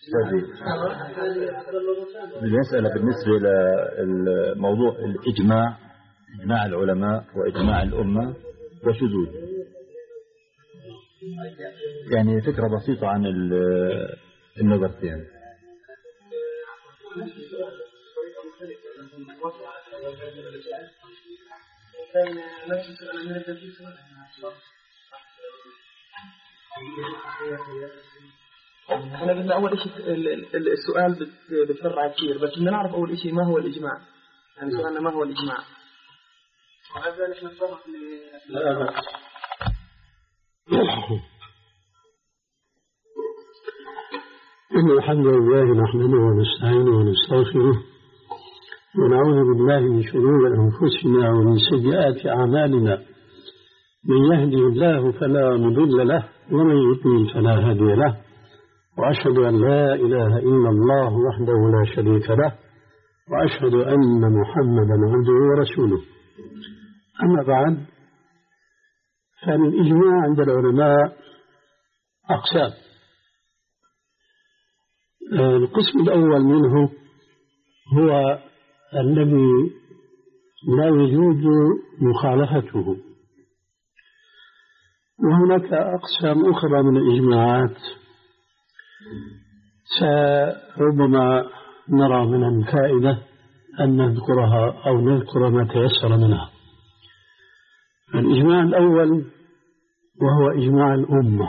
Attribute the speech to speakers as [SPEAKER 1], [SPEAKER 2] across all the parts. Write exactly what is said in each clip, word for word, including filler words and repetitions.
[SPEAKER 1] المسألة بالنسبة للموضوع الإجماع، إجماع العلماء وإجماع الأمة وشذوذ، يعني فكرة بسيطة عن النظرتين.
[SPEAKER 2] احنا قلنا اول شيء السؤال بتفرع كثير، بس بدنا نعرف اول شيء ما هو الاجماع، يعني سؤالنا ما هو الاجماع. وهذا نحن نتطرق ل
[SPEAKER 3] إن الحمد لله نحمده ونستعينه ونستغفره ونعوذ بالله من شرور أنفسنا ومن سيئات أعمالنا، من يهده الله فلا مضل له ومن يضلل فلا هادي له، وأشهد أن لا إله إلا الله وحده لا شريك له، وأشهد أن محمدا عبده ورسوله. أما بعد، فالإجماع عند العلماء أقسام. القسم الأول منه هو الذي لا يجوز مخالفته، وهناك أقسام أخرى من الإجماعات ربما نرى من الفائدة أن نذكرها أو نذكر ما تيسر منها. الإجماع الأول وهو إجماع الأمة،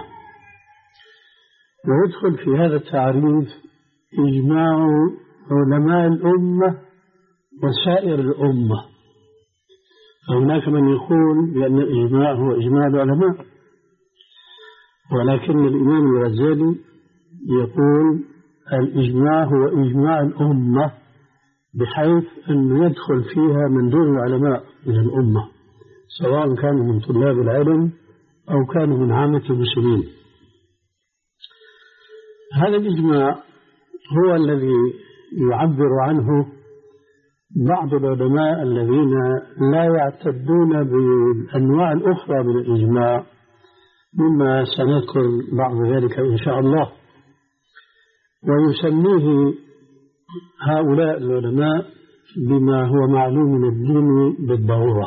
[SPEAKER 3] ويدخل في هذا التعريف إجماع علماء الأمة وسائر الأمة. فهناك من يقول بأن الإجماع هو إجماع العلماء، ولكن الإمام الغزالي يقول الإجماع هو إجماع الأمة، بحيث أن يدخل فيها من دون العلماء من الأمة، سواء كانوا من طلاب العلم أو كانوا من عامة المسلمين. هذا الإجماع هو الذي يعبر عنه بعض العلماء الذين لا يعتدون بالأنواع الأخرى من الإجماع، مما سنذكر بعض ذلك إن شاء الله. ويسميه هؤلاء العلماء بما هو معلوم من الدين بالضرورة.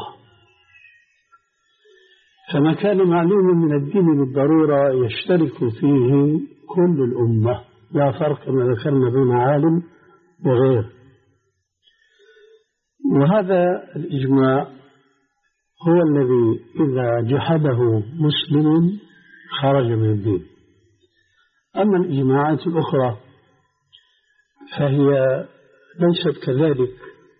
[SPEAKER 3] فما كان معلوما من الدين بالضرورة يشترك فيه كل الأمة، لا فرق كما ذكرنا بين عالم وغير. وهذا الإجماع هو الذي إذا جحده مسلم خرج من الدين. أما الإجماعات الأخرى فهي ليست كذلك،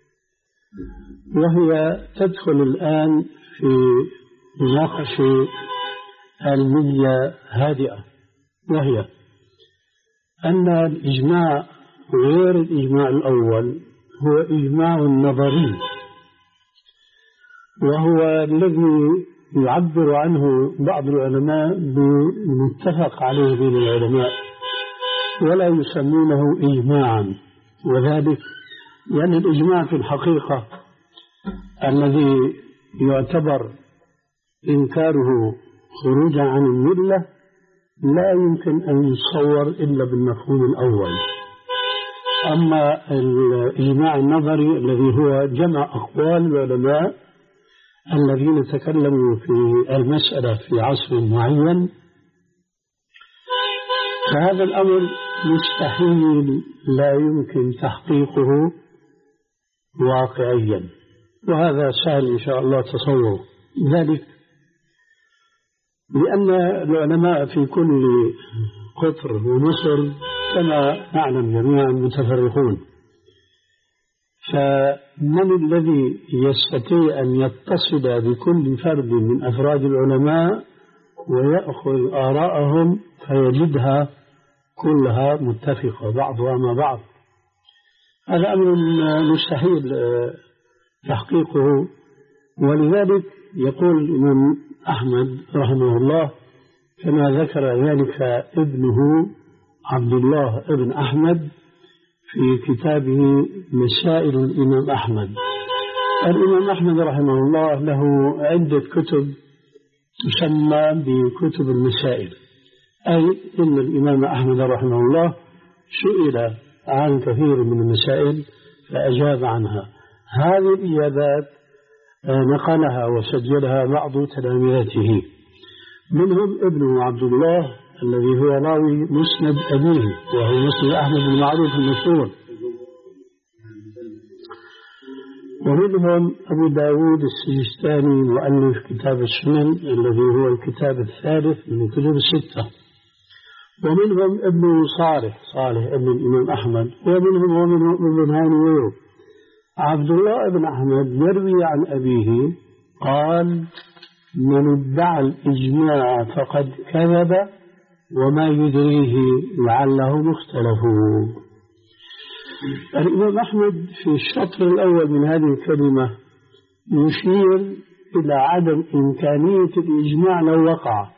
[SPEAKER 3] وهي تدخل الآن في مناقشة علمية هادئة، وهي أن الإجماع غير الإجماع الأول هو إجماع نظري، وهو الذي يعبر عنه بعض العلماء بمتفق عليه بين العلماء، ولا يسمونه إجماعا. وذلك لأن الإجماع في الحقيقة الذي يعتبر إنكاره خروجا عن الملة لا يمكن أن يتصور إلا بالمفهوم الأول. أما الإجماع النظري الذي هو جمع أقوال العلماء الذين تكلموا في المسألة في عصر معين، فهذا الأمر مستحيل، لا يمكن تحقيقه واقعيا، وهذا سهل إن شاء الله تصوره. ذلك لأن العلماء في كل قطر ومصر كما نعلم جميعا متفرقون، فمن الذي يستطيع أن يتصل بكل فرد من أفراد العلماء ويأخذ آراءهم فيجدها كلها متفقة بعضها مع بعض؟ هذا أمر مستحيل تحقيقه. ولذلك يقول الإمام أحمد رحمه الله كما ذكر ذلك ابنه عبد الله ابن أحمد في كتابه مسائل الإمام أحمد. الإمام أحمد رحمه الله له عدة كتب تسمى بكتب المسائل، أي إن الإمام أحمد رحمه الله سئل عن كثير من المسائل فأجاب عنها. هذه الإجابات نقلها وسجلها بعض تلاميذته، منهم ابنه عبد الله الذي هو راوي مسند أبيه وهو مسند أحمد المعروف المشهور، ومنهم أبو داود السجستاني مؤلف كتاب السنن الذي هو الكتاب الثالث من كتب الستة، ومنهم ابن صالح صالح ابن الإمام أحمد، ومنهم ومنهم ابن هاني ويوب. عبد الله بن أحمد يروي عن أبيه قال: من ادعى الإجماع فقد كذب وما يدريه لعله مختلف. الإمام أحمد في الشطر الأول من هذه الكلمة يشير إلى عدم إمكانية الإجماع لو وقع،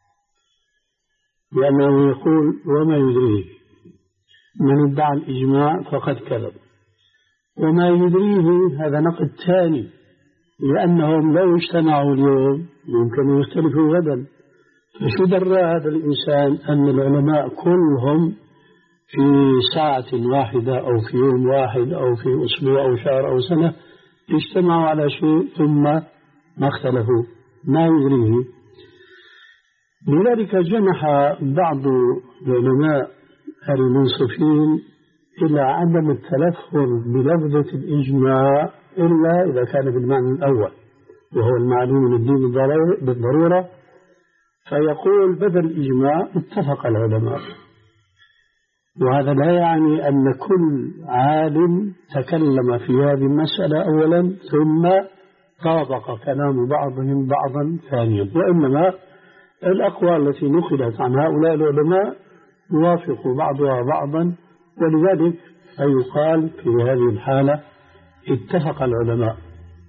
[SPEAKER 3] لأنه يقول وما يدريه، من ادعى الإجماع فقد كذب. وما يدريه هذا نقد ثاني، لأنهم لو اجتمعوا اليوم يمكن أن يختلفوا غدا، فشو درى هذا الإنسان أن العلماء كلهم في ساعة واحدة أو في يوم واحد أو في أسبوع أو شهر أو سنة اجتمعوا على شيء ثم ما اختلفوا؟ ما يدريه. لذلك جنح بعض العلماء المنصفين إلى عدم التلفظ بلفظة الإجماع إلا إذا كان بالمعنى الأول وهو المعلوم من الدين بالضرورة، فيقول بدل الإجماع اتفق العلماء. وهذا لا يعني أن كل عالم تكلم في هذه المسألة أولا ثم طابق كلام بعضهم بعضا ثانيا، وإنما الأقوال التي نقلت عن هؤلاء العلماء يوافق بعضها بعضا، ولذلك فيقال في هذه الحالة اتفق العلماء.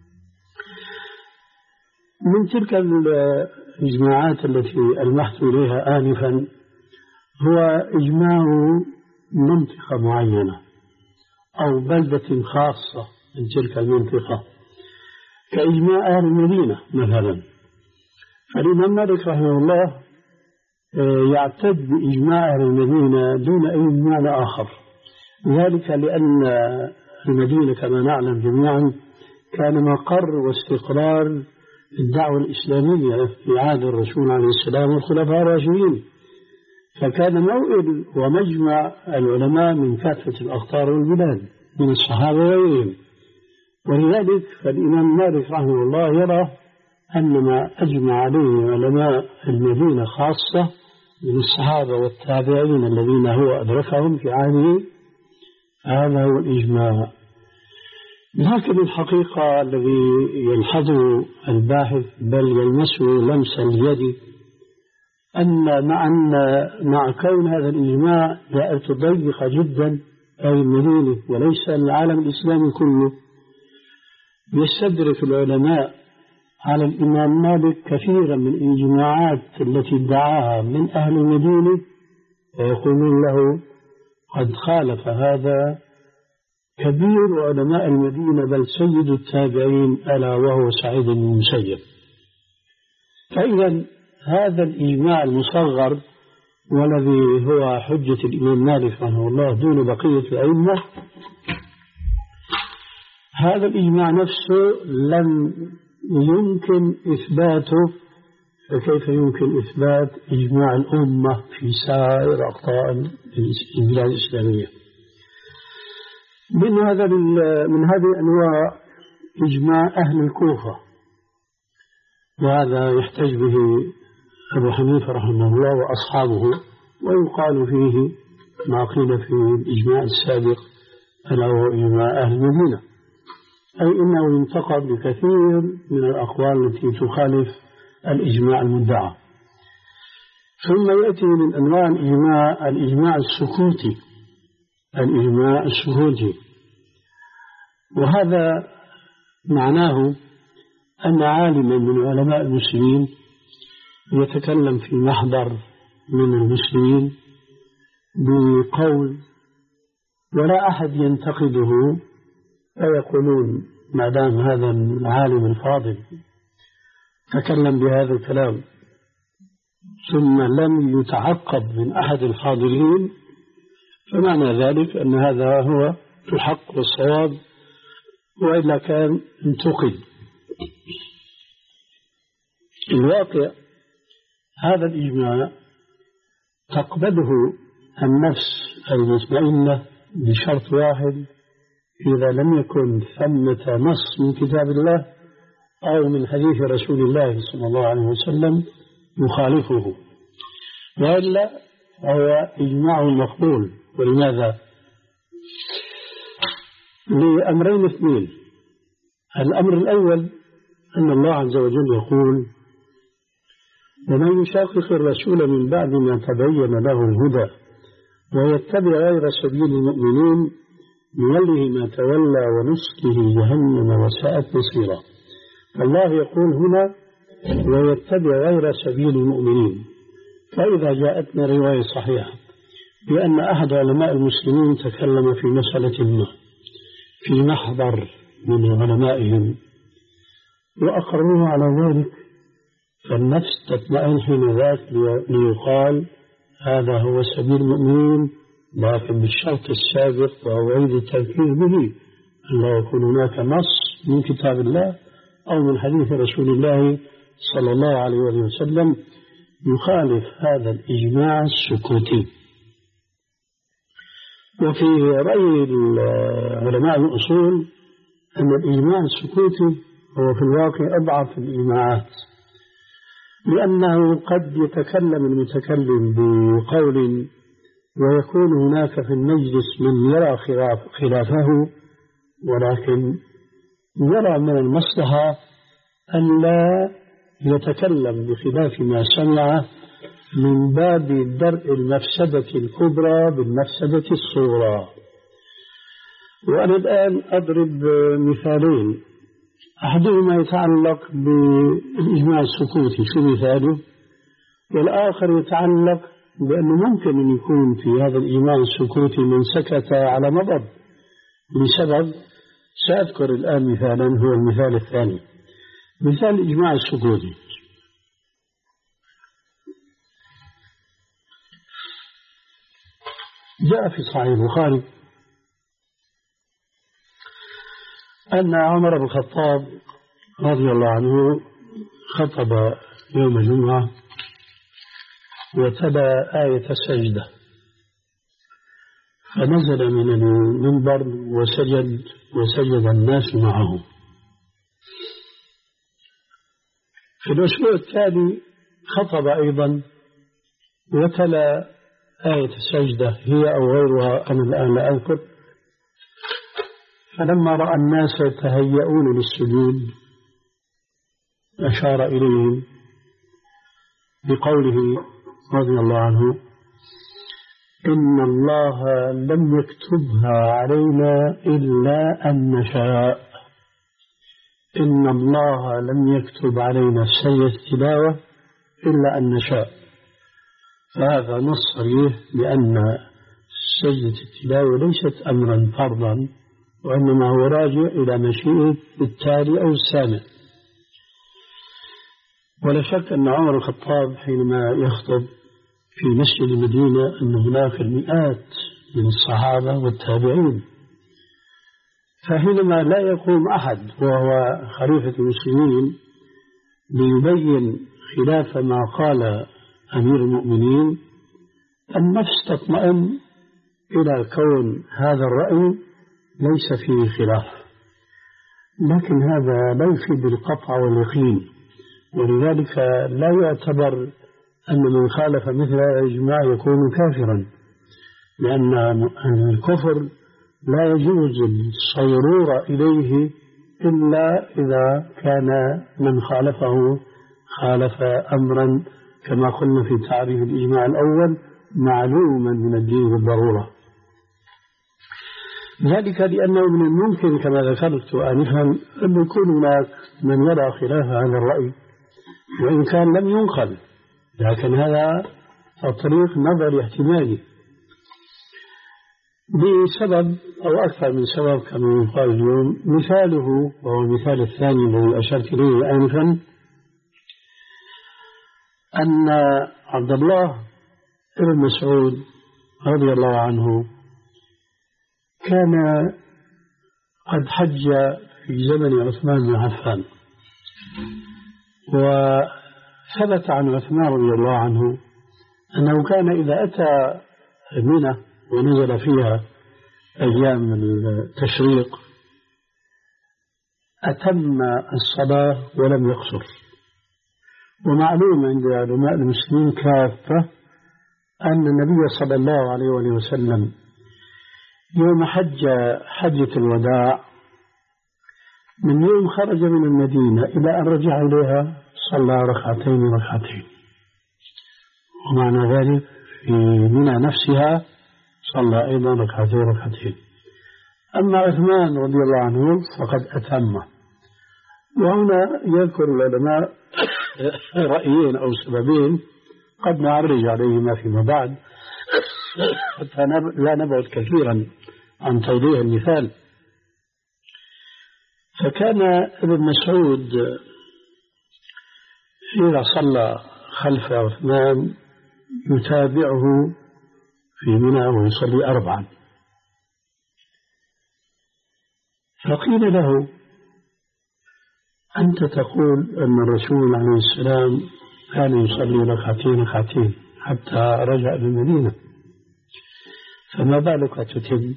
[SPEAKER 3] من تلك الإجماعات التي ألمحت إليها آنفا هو إجماع منطقة معينة أو بلدة خاصة من تلك المنطقة، كإجماع أهل المدينة مثلا. فالإمام مالك رحمه الله يعتد بإجماع أهل المدينة دون أي معنى آخر، ذلك لأن المدينة كما نعلم جميعا كان مقر واستقرار الدعوة الإسلامية في عهد الرسول عليه السلام والخلفاء الراشدين، فكان موئل ومجمع العلماء من كافة الأقطار والبلاد من الصحابة وغيرهم. ولذلك فالإمام مالك رحمه الله يرى أن ما أجمع عليه علماء المدينة خاصة من الصحابة والتابعين الذين هو أدركهم في عهده هذا هو الإجماع. لكن الحقيقة الذي يلحظه الباحث بل يلمسه لمس اليد أن مع, أن مع كون هذا الإجماع دائرة ضيقة جدا أي المدينة وليس العالم الإسلامي كله، يستدرك العلماء على الإمام مالك كثيرا من الإجماعات التي ادعاها من أهل المدينة، ويقولون له قد خالف هذا كبير علماء المدينة بل سيد التابعين ألا وهو سعيد بن المسيب. فإذا هذا الإجماع المصغر والذي هو حجة الإمام مالك رحمه الله دون بقية الأئمة، هذا الإجماع نفسه لم يمكن إثباته، فكيف يمكن إثبات إجماع الأمة في سائر أقطار البلاد الإسلامية؟ من هذا من هذه الأنواع إجماع أهل الكوفة، وهذا يحتج به أبو حنيفة رحمه الله وأصحابه، ويقال فيه ما قيل في الإجماع السابق ألا هو إجماع أهل المدينة، أي إنه ينتقد بكثير من الأقوال التي تخالف الإجماع المدعى. ثم يأتي من أنواع الإجماع الإجماع السكوتي، الإجماع السكوتي، وهذا معناه أن عالما من علماء المسلمين يتكلم في محضر من المسلمين بقول ولا أحد ينتقده، فيقولون ما دام هذا العالم الفاضل تكلم بهذا الكلام ثم لم يتعقب من أحد الحاضرين فمعنى ذلك أن هذا هو الحق والصواب، وإلا كان انتقد. الواقع هذا الإجماع تقبله النفس المطمئنة بشرط واحد: إذا لم يكن ثمة نص من كتاب الله أو من حديث رسول الله صلى الله عليه وسلم يخالفه، وإلا هو إجماع مقبول. ولماذا؟ لأمرين اثنين. الأمر الأول أن الله عز وجل يقول: ومن يشاقق الرسول من بعد ما تبين له الهدى ويتبع غير سبيل المؤمنين نوله ما تولى ونصله جهنم وساءت مصيرا. الله يقول هنا: ويتبع غير سبيل المؤمنين. فإذا جاءتنا رواية صحيحة بأن أحد علماء المسلمين تكلم في مسألة ما في محضر من علمائهم وأقروا على ذلك، فالنفس تطمئن حين ذاك ليقال هذا هو سبيل المؤمنين، لكن بالشرط السابق وأعيد التذكير به أن لا يكون هناك نص من كتاب الله أو من حديث رسول الله صلى الله عليه وسلم يخالف هذا الإجماع السكوتي. وفي رأي علماء الأصول أن الإجماع السكوتي هو في الواقع أضعف الإجماعات، لأنه قد يتكلم المتكلم بقول ويكون هناك في المجلس من يرى خلافه، ولكن يرى من المصلحة أن لا يتكلم بخلاف ما سمع من باب درء المفسدة الكبرى بالمفسدة الصغرى. وأنا الآن أضرب مثالين، أحدهما يتعلق بالإجماع السكوتي شو مثاله، والآخر يتعلق بأنه ممكن أن يكون في هذا الإجماع السكوتي من سكت على مضض لسبب. سأذكر الآن مثالا، هو المثال الثاني، مثال الإجماع السكوتي. جاء في صحيح البخاري أن عمر بن الخطاب رضي الله عنه خطب يوم الجمعة وتلا آية السجدة، فنزل من المنبر وسجد وسجد الناس معه. في الأسبوع التالي خطب أيضا وتلا آية السجدة، هي أو غيرها أنا الآن لا أذكر. فلما رأى الناس يتهيئون للسجود أشار إليهم بقوله رضي الله عنه: إن الله لم يكتبها علينا إلا أن نشاء. إن الله لم يكتب علينا سجدة التلاوة إلا أن نشاء. فهذا نص صريح بأن سجدة التلاوة ليست أمرا فرضا، وإنما هو راجع إلى مشيئة التالي أو السامع. ولا شك أن عمر الخطاب حينما يخطب في مسجد المدينة أن هناك المئات من الصحابة والتابعين، فحينما لا يقوم أحد وهو خليفة المسلمين ليبين خلاف ما قال أمير المؤمنين، النفس تطمئن إلى كون هذا الرأي ليس فيه خلاف. لكن هذا لا يفيد القطع واليقين، ولذلك لا يعتبر أن من خالف مثل الإجماع يكون كافرا، لأن الكفر لا يجوز الصيرور إليه إلا إذا كان من خالفه خالف أمرا كما قلنا في تعريف الإجماع الأول معلوما من الدين بالضرورة. ذلك لأنه من الممكن كما ذكرت آنفا أن يكون هناك من يرى خلاف هذا الرأي وإن كان لم ينقل، لكن هذا الطريق نظري احتمالي بسبب أو أكثر من سبب كما يقال اليوم. مثاله وهو المثال الثاني الذي أشرت إليه آنفا أن عبد الله بن مسعود رضي الله عنه كان قد حج في زمن عثمان بن عفان، وثبت عن عثمان رضي الله عنه أنه كان إذا أتى منى ونزل فيها أيام التشريق أتم الصلاة ولم يقصر. ومعلوم عند علماء المسلمين كافة أن النبي صلى الله عليه وسلم يوم حج حجة الوداع من يوم خرج من المدينة إلى أن رجع إليها صلى ركعتين ركعتين، ومعنى ذلك في منى نفسها صلى أيضا ركعتين ركعتين. أما عثمان رضي الله عنه فقد أتم. وهنا يذكر العلماء رأيين أو سببين قد نعرج عليهما فيما بعد حتى لا نبعد كثيرا عن توضيح المثال. فكان ابن مسعود إذا صلى خلف عثمان يتابعه في منى ويصلي أربعا، فقيل له أنت تقول أن الرسول عليه السلام كان يصلي ركعتين ركعتين حتى رجع للمدينة، فما بالك تتم؟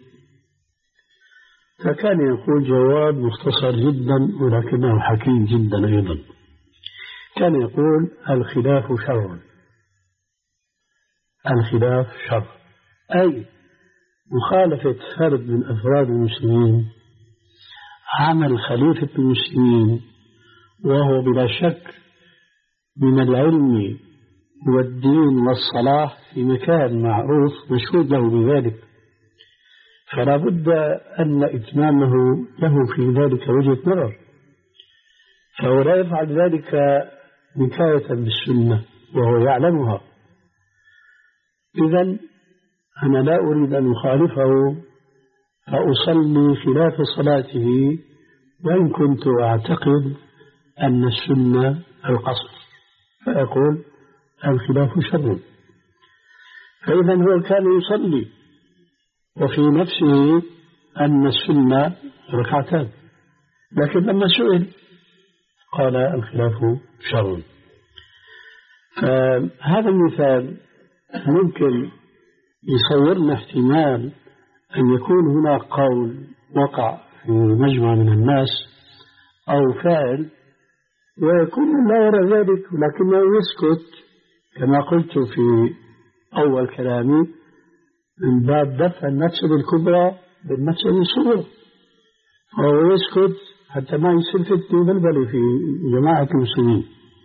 [SPEAKER 3] فكان يقول جواب مختصر جدا ولكنه حكيم جدا أيضا. كان يقول الخلاف شر، الخلاف شر، أي مخالفة فرد من أفراد المسلمين عمل خليفة المسلمين، وهو بلا شك من العلم والدين والصلاح في مكان معروف مشهود له بذلك، فلا بد أن إتمامه له في ذلك وجهة نظر، فهو لا يفعل ذلك نكاية بالسنة وهو يعلمها. إذن أنا لا أريد أن أخالفه فأصلي خلاف صلاته، وإن كنت أعتقد أن السنة القصر، فأقول الخلاف شر. فإذا هو كان يصلي وفي نفسه أن السنة ركعتان، لكن لما سئل قال الخلاف شر. فهذا المثال ممكن يصورنا احتمال أن يكون هناك قول وقع في مجمع من الناس أو فاعل ويكون لا يرى ذلك لكنه يسكت، كما قلت في أول كلامي من باب دفع المفسدة الكبرى بالمفسدة الصغرى، وهو يسكت حتى ما يصير فتنة بلبلة في جماعة المسلمين.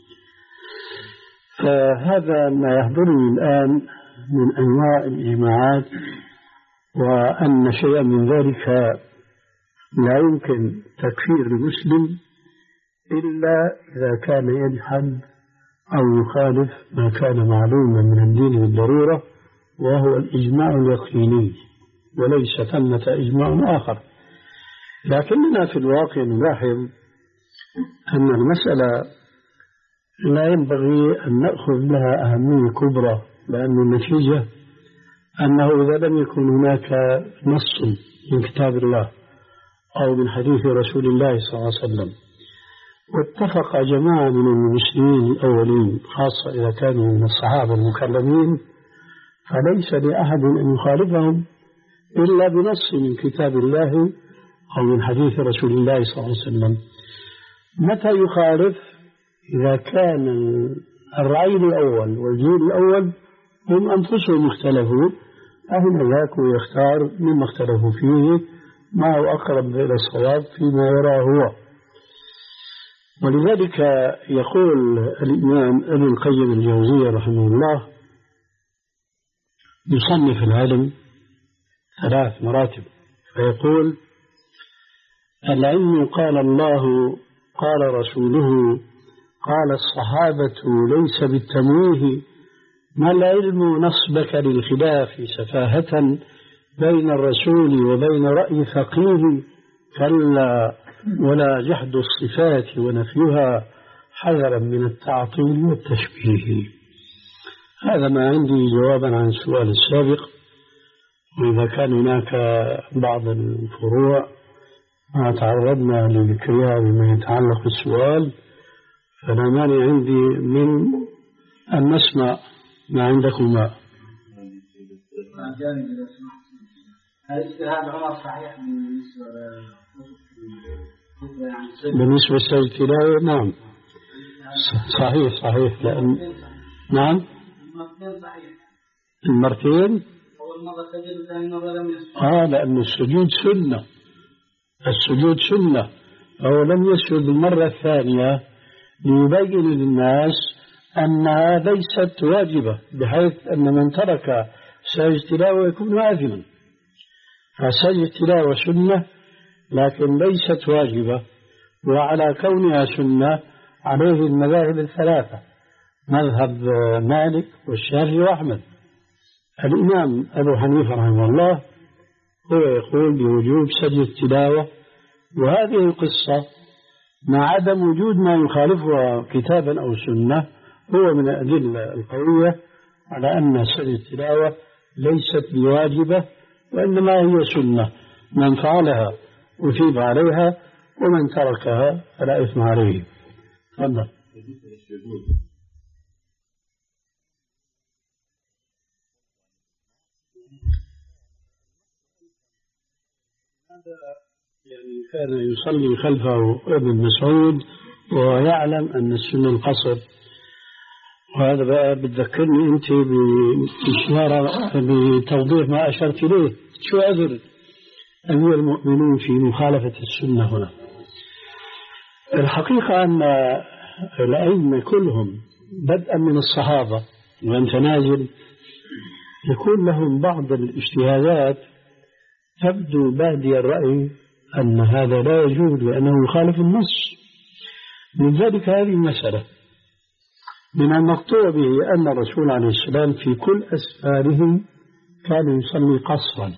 [SPEAKER 3] فهذا ما يحضرني الآن من أنواع الإجماعات، وأن شيئا من ذلك لا يمكن تكفير المسلم إلا إذا كان يجحد أو يخالف ما كان معلوما من الدين بالضرورة، وهو الإجماع اليقيني، وليس ثمة إجماع آخر. لكننا في الواقع نلاحظ أن المسألة لا ينبغي أن نأخذ لها أهمية كبرى، لأن النتيجة أنه إذا لم يكن هناك نص من كتاب الله أو من حديث رسول الله صلى الله عليه وسلم واتفق جماعة من المسلمين الأولين خاصة إذا كانوا من الصحابة المكرمين، فليس لأحد أن يخالفهم إلا بنص من كتاب الله أو من حديث رسول الله صلى الله عليه وسلم. متى يخالف؟ إذا كان الرأي الأول والجيل الأول هم أنفسهم اختلفوا، أهل ذاك ويختار مما اختلفوا فيه ما هو أقرب إلى الصواب فيما يراه هو. ولذلك يقول الإمام ابن القيم الجوزية رحمه الله يصنف العلم ثلاث مراتب، فيقول العلم قال الله قال رسوله قال الصحابة ليس بالتمويه، ما العلم نصبك للخلاف سفاهة بين الرسول وبين رأي فقيه، كلا ولا جحد الصفات ونفيها حذرا من التعطيل والتشبيه. هذا ما عندي جوابا عن السؤال السابق، وإذا كان هناك بعض الفروع ما تعرضنا لذكرها بما يتعلق بالسؤال، فلا مانع عندي من أن نسمع ما عندكما.
[SPEAKER 2] هل اجتهاد عمر صحيح
[SPEAKER 3] بالنسبة للتلاوة؟ نعم صحيح صحيح. لأن نعم المرتين آه لأن السجود سنة، السجود سنة. هو لم يسجد المرة الثانية ليبين للناس أنها ليست واجبة، بحيث أن من ترك سجد تلاوة يكون آثما. فسجد تلاوة سنة لكن ليست واجبة، وعلى كونها سنة عليه المذاهب الثلاثة، مذهب مالك والشافعي وأحمد. الإمام أبو حنيفة رحمه الله هو يقول بوجوب سجد التلاوة، وهذه القصة مع عدم وجود ما يخالفها كتابا أو سنة هو من الأدلة القوية على أن سجد التلاوة ليست بواجبة، وإنما هي سنة، من فعلها أثيب عليها ومن تركها فلا إثم عليه. تفضل. يعني كان يصلي خلفه ابن مسعود ويعلم أن السنة القصر، وهذا بقى بتذكرني أنت بإشارة بتوضيح ما أشرت إليه. شو عذر أمير المؤمنين في مخالفة السنة هنا؟ الحقيقة أن الأئمة كلهم بدءا من الصحابة وأنت نازل يكون لهم بعض الاجتهادات تبدو بادي الرأي أن هذا لا يجوز لأنه يخالف النص. من ذلك هذه المسألة من المقطوع به أن الرسول عليه السلام في كل أسفاره كان يصلي قصرا،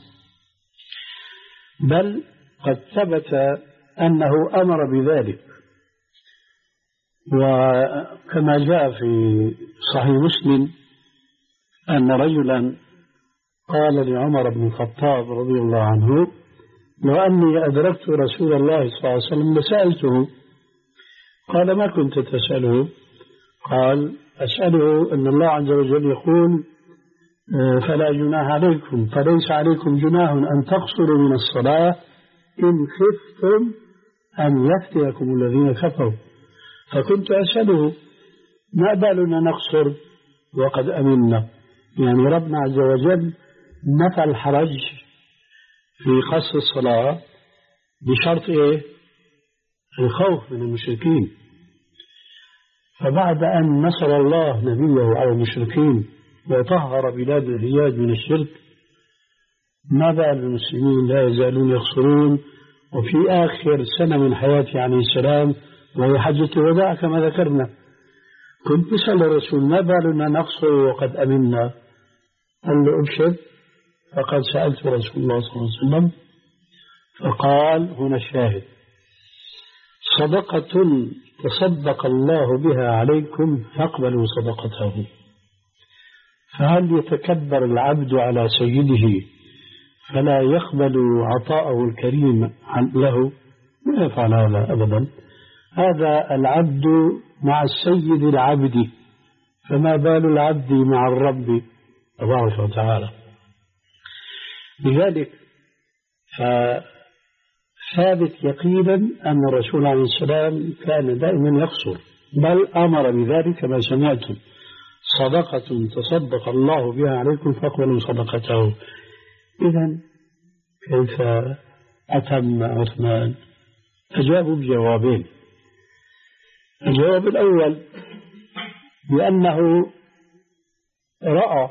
[SPEAKER 3] بل قد ثبت أنه أمر بذلك. وكما جاء في صحيح مسلم أن رجلا قال لعمر بن الخطاب رضي الله عنه: لو أني أدركت رسول الله صلى الله عليه وسلم لسألته. قال: ما كنت تسأله؟ قال: أسأله أن الله عز وجل يقول: فلا جناح عليكم، فليس عليكم جناح أن تقصروا من الصلاة إن خفتم أن يفتيكم الذين كفروا. فكنت أسأله: ما بالنا نقصر وقد أمنا؟ يعني ربنا عز وجل نفى الحرج في قصر الصلاة بشرط إيه؟ الخوف من المشركين. فبعد أن نصر الله نبيه على المشركين وطهر بلاد الحجاز من الشرك، ما بال المسلمين لا يزالون يقصرون. وفي آخر سنة من حياته عليه السلام وهي حجة الوداع كما ذكرنا، كنت أسأل الرسول: ما بالنا نقصر وقد أمنا؟ قال له: أبشر، فقد سألت رسول الله صلى الله عليه وسلم فقال: هنا الشاهد: صدقة تصدق الله بها عليكم فاقبلوا صدقته. فهل يتكبر العبد على سيده فلا يقبل عطاءه الكريم له؟ لا يفعل هذا أبدا. هذا العبد مع السيد العبد، فما بال العبد مع الرب تبارك وتعالى. لذلك فثابت يقينا أن الرسول عليه السلام كان دائما يقصر، بل أمر بذلك كما سمعتم: صدقة تصدق الله بها عليكم فاقبلوا صدقته. إذن كيف أتم عثمان؟ أجابوا بجوابين. الجواب الأول بأنه رأى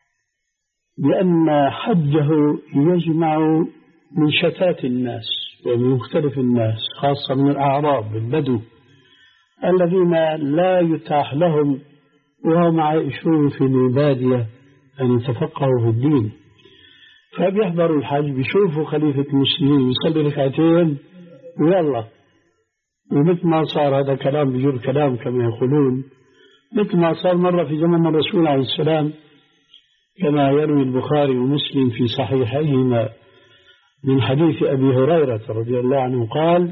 [SPEAKER 3] بأن حجه يجمع من شتات الناس ومن مختلف الناس، خاصة من الأعراب البدو الذين لا يتاح لهم وهم عائشون في البادية أن يتفقهوا في الدين، فبيحضروا الحج بيشوفوا خليفة المسلمين يصلي ركعتين ويلا. ومثل ما صار هذا كلام بجر كلام كما يقولون، مثل ما صار مرة في زمن الرسول عليه السلام، كما يروي البخاري ومسلم في صحيحيهما من حديث أبي هريرة رضي الله عنه قال: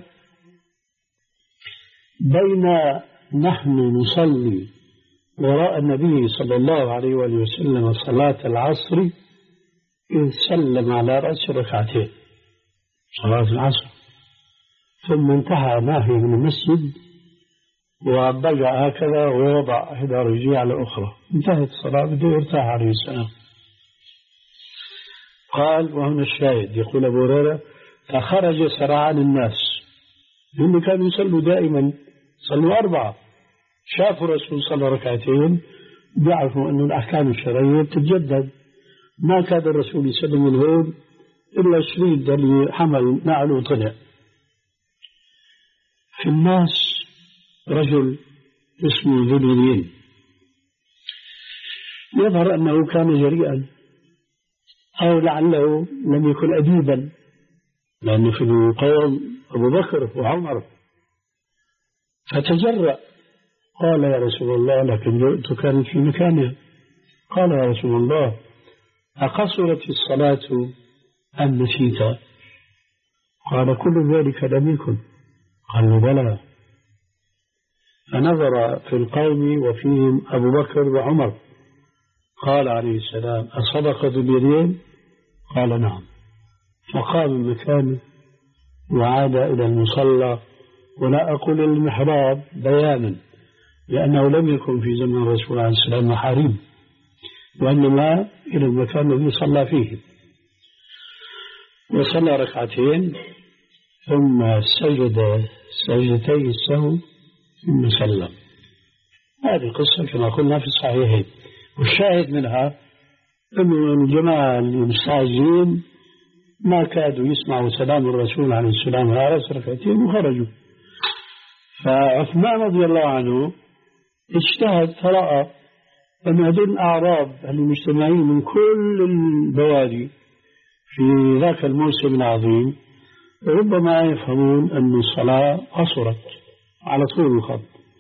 [SPEAKER 3] بين نحن نصلي وراء النبي صلى الله عليه وآله وسلم صلاة العصر إذ سلم على رأس ركعتين صلاة العصر، ثم انتهى ناهي من المسجد وضجع هكذا ووضع إحدى رجليه على الأخرى، انتهت الصلاة بده يرتاح عليه السلام. قال، وهنا الشاهد، يقول أبو هريرة: فخرج سرعان الناس، هم كانوا يصلوا دائما، صلوا أربعة، شافوا الرسول صلى ركعتين، بيعرفوا أن الأحكام الشرعية تتجدد. ما كان الرسول يسلم من هون إلا شريد اللي حمل نعل وطلع. في الناس رجل اسمه ذو اليدين، يظهر أنه كان جريئا أو لعله لم يكن أديبا، لأنه في القوم أبو بكر وعمر، فتجرأ قال: يا رسول الله، لكن جرأته كانت في مكانها. قال: يا رسول الله، أقصرت الصلاة أم نسيت؟ قال: كل ذلك لم يكن. قال له: بلى. فنظر في القوم وفيهم أبو بكر وعمر، قال عليه السلام: أصدق ذو اليدين؟ قال: نعم. فقام من مكانه وعاد إلى المصلى، ولا أقول المحراب بيانا، لأنه لم يكن في زمن الرسول عليه السلام محاريب، وإنما إلى المكان الذي صلى فيه، وصلى ركعتين ثم سجد سجدتي السهو ثم سلم. هذه قصة كما قلنا في الصحيحين، والشاهد منها أن الجماعة المستعجلين ما كادوا يسمعوا سلام الرسول عليه السلام على ركعتين وخرجوا. فعثمان رضي الله عنه اجتهد فرأى أن هذول الأعراب المجتمعين من كل البوادي في ذاك الموسم العظيم ربما يفهمون أن الصلاة قصرت على طول الخط،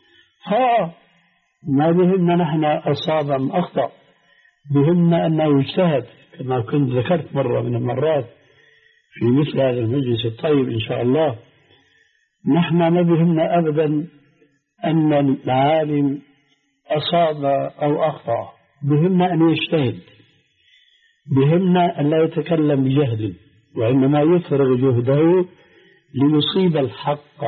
[SPEAKER 3] فما بهمنا نحن أصاب أم أخطأ، بهمنا أنه اجتهد، كما كنت ذكرت مرة من المرات في مثل هذا المجلس الطيب إن شاء الله. نحن ما بهمنا أبدا أن العالم أصاب أو أخطأ، بهمنا أن يجتهد، بهمنا أن لا يتكلم بجهد، وإنما يفرغ جهده ليصيب الحق،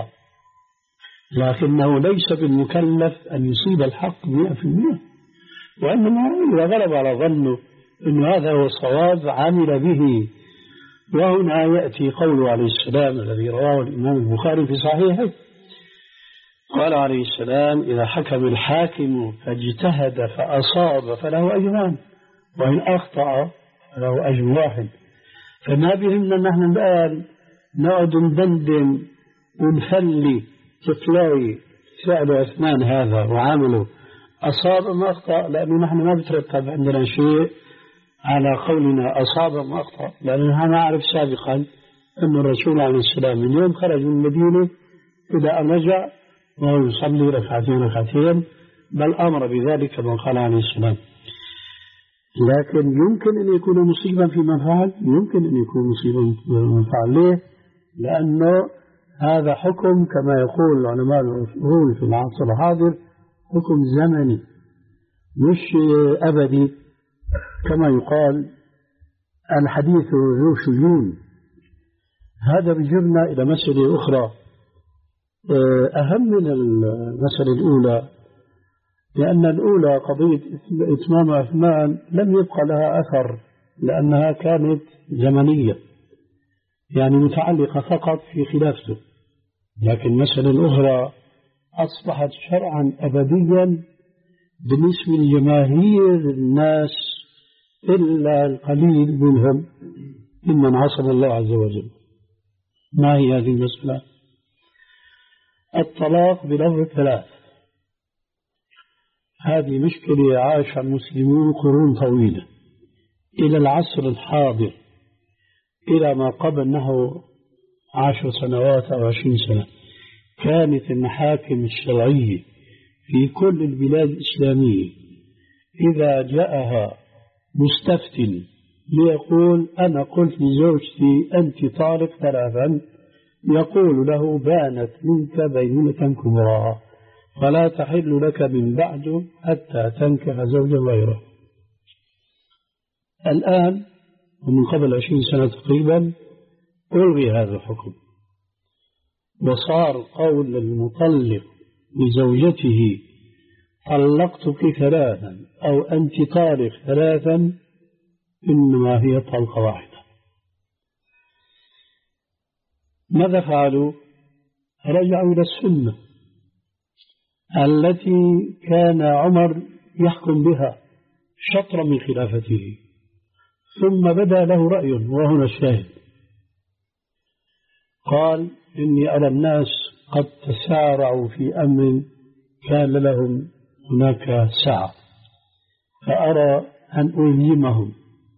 [SPEAKER 3] لكنه ليس بالمكلف أن يصيب الحق مئة في المئة، وإنما إذا غلب على ظنه أن هذا هو الصواب عمل به. وهنا يأتي قوله عليه السلام الذي رواه الإمام البخاري في صحيحه، قال عليه السلام: إذا حكم الحاكم فاجتهد فأصاب فله أجران، وإن أخطأ فله أجر واحد. فما بهمنا نحن الآن نقعد ندندن ونفلي تتلاقي فعل عثمان هذا وعمله أصاب ما أخطأ، لأنه نحن ما بترتب عندنا شيء على قولنا أصاب ما أخطأ، لأننا نعرف سابقا أن الرسول عليه السلام من يوم خرج من المدينة إذا أن رجع وهو يصلي ركعتين ركعتين، بل أمر بذلك كما قال عليه السلام. لكن يمكن أن يكون مصيبا فيما فعل، يمكن أن يكون مصيبا فيما فعل. ليه؟ لأنه هذا حكم كما يقول العلماء الأصول في العصر الحاضر حكم زمني مش أبدي، كما يقال الحديث ذو شجون. هذا بيجرنا إلى مسألة أخرى أهم من المسألة الأولى، لأن الأولى قضية إتمام عثمان لم يبقى لها أثر، لأنها كانت زمنية يعني متعلقة فقط في خلافته، لكن المسألة الأخرى أصبحت شرعا أبديا بالنسبة لجماهير الناس إلا القليل منهم ممن عصم الله عز وجل. ما هي هذه المسألة؟ الطلاق بلفظ الثلاث. هذه مشكلة عاشها المسلمون قرون طويلة إلى العصر الحاضر، إلى ما قبل نحو عشر سنوات أو عشرين سنة كانت المحاكم الشرعية في كل البلاد الإسلامية إذا جاءها مستفتن ليقول أنا قلت لزوجتي أنت طالق ثلاثا، يقول له بانت منك بينونة كبرى فلا تحل لك من بعد حتى تنكح زوجا غيره. الآن ومن قبل عشرين سنة تقريبا ألغي هذا الحكم، وصار قول المطلق لزوجته طلقتك ثلاثا أو أنت طالق ثلاثا إنما هي طلقة واحدة. ماذا فعلوا؟ رجعوا إلى السنة التي كان عمر يحكم بها شطرا من خلافته، ثم بدا له رأي وهنا الشاهد. قال إني أرى الناس قد تسارعوا في أمر كان لهم هناك سعة، فأرى أن ألزمهم.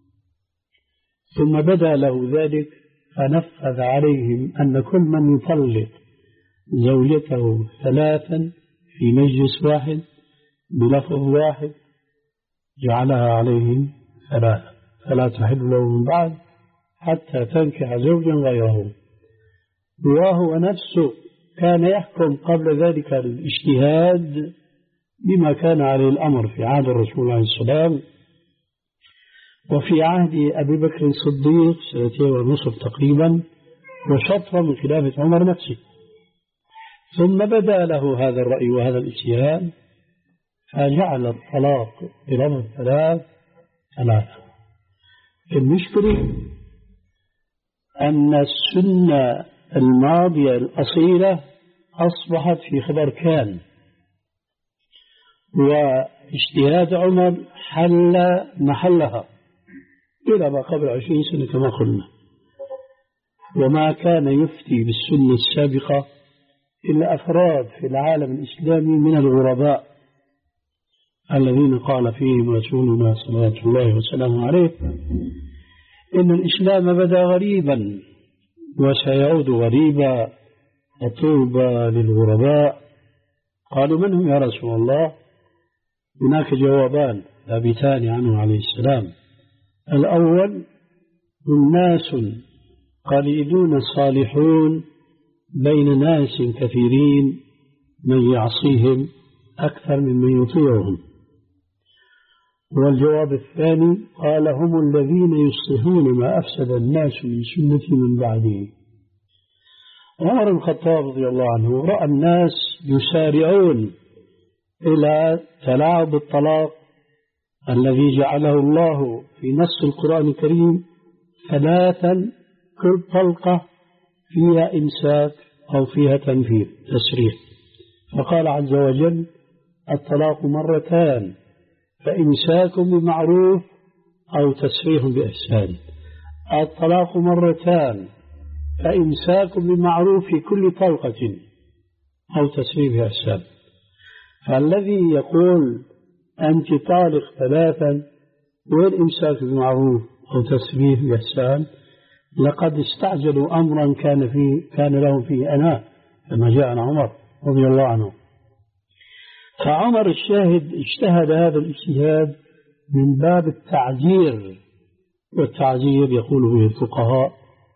[SPEAKER 3] ثم بدا له ذلك فنفذ عليهم أن كل من يطلق زوجته ثلاثا في مجلس واحد بلفظ واحد جعلها عليهم ثلاثا فلا تحل له من بعد حتى تنكح زوجا غيره. وهو نفسه كان يحكم قبل ذلك الاجتهاد بما كان عليه الأمر في عهد الرسول عليه السلام، وفي عهد أبي بكر الصديق سنتين ونصف تقريبا، وشطرة من خلافة عمر نفسه. ثم بدا له هذا الرأي وهذا الاجتهاد فجعل الطلاق بلفظ الثلاث ثلاثة. المشكلة أن السنة الماضية الأصيلة أصبحت في خبر كان، واجتهاد عمر حل محلها إلى ما قبل عشرين سنة كما قلنا. وما كان يفتي بالسنة السابقة إلا أفراد في العالم الإسلامي من الغرباء الذين قال فيهم رسولنا صلى الله وسلامه عليه إن الإسلام بدأ غريبا وسيعود غريبا وطوبى للغرباء. قالوا من هم يا رسول الله؟ هناك جوابان ثابتان عنه عليه السلام. الأول هم ناس قليلون صالحون بين ناس كثيرين من يعصيهم أكثر ممن يطيعهم. والجواب الثاني قال هم الذين يصلحون ما أفسد الناس من سنة من بعده. عمر بن الخطاب رضي الله عنه رأى الناس يسارعون إلى تلاعب الطلاق الذي جعله الله في نص القرآن الكريم ثلاثا، كل طلقة فيها إمساك أو فيها تنفيذ تسريح. فقال عز وجل الطلاق مرتان فإمساك بمعروف أو تسريح بإحسان. الطلاق مرتان فإمساك بمعروف في كل طلقة أو تسريح بإحسان. فالذي يقول أنت طالق ثلاثا والإمساك بمعروف أو تسريح بإحسان لقد استعجلوا أمرا كان فيه كان لهم فيه أناة كما جاء عن عمر رضي الله عنه. فعمر الشاهد اجتهد هذا الاجتهاد من باب التعذير، والتعذير يقول به الفقهاء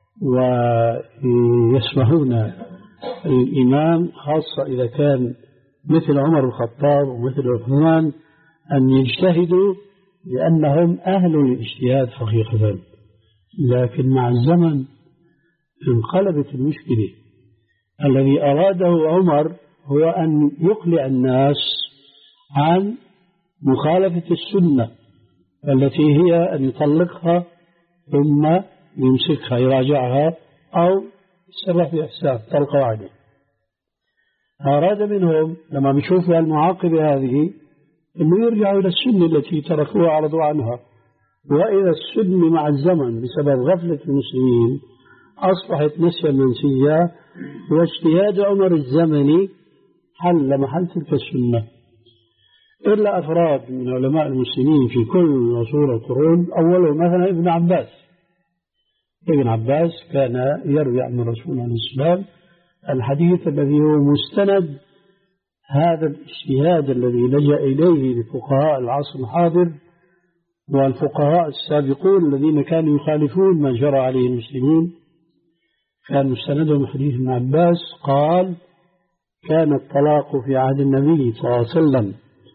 [SPEAKER 3] ويسمحون الإمام خاصة إذا كان مثل عمر الخطاب ومثل عثمان أن يجتهدوا لأنهم أهل الاجتهاد حقيقة. لكن مع الزمن انقلبت المشكلة. الذي أراده عمر هو أن يقلع الناس عن مخالفة السنة التي هي أن يطلقها ثم يمسكها يراجعها أو يسرح بإحسان طلقة واحدة. أراد منهم لما بيشوفوا المعاقبة هذه أنه يرجعوا إلى السنة التي تركوها وعرضوا عنها. وإذا السنة مع الزمن بسبب غفلة المسلمين أصبحت نسيا منسيا، واجتهاد عمر الزمني حل محل تلك السنة. إلا أفراد من علماء المسلمين في كل عصور القرون، أولهم مثلا ابن عباس. ابن عباس كان يروي عن الرسول عليه السلام الحديث الذي هو مستند هذا الاجتهاد الذي لجأ إليه لفقهاء العصر الحاضر والفقهاء السابقون الذين كانوا يخالفون ما جرى عليه المسلمين كان مستندهم حديث ابن عباس قال كان الطلاق في عهد النبي صلى الله عليه وسلم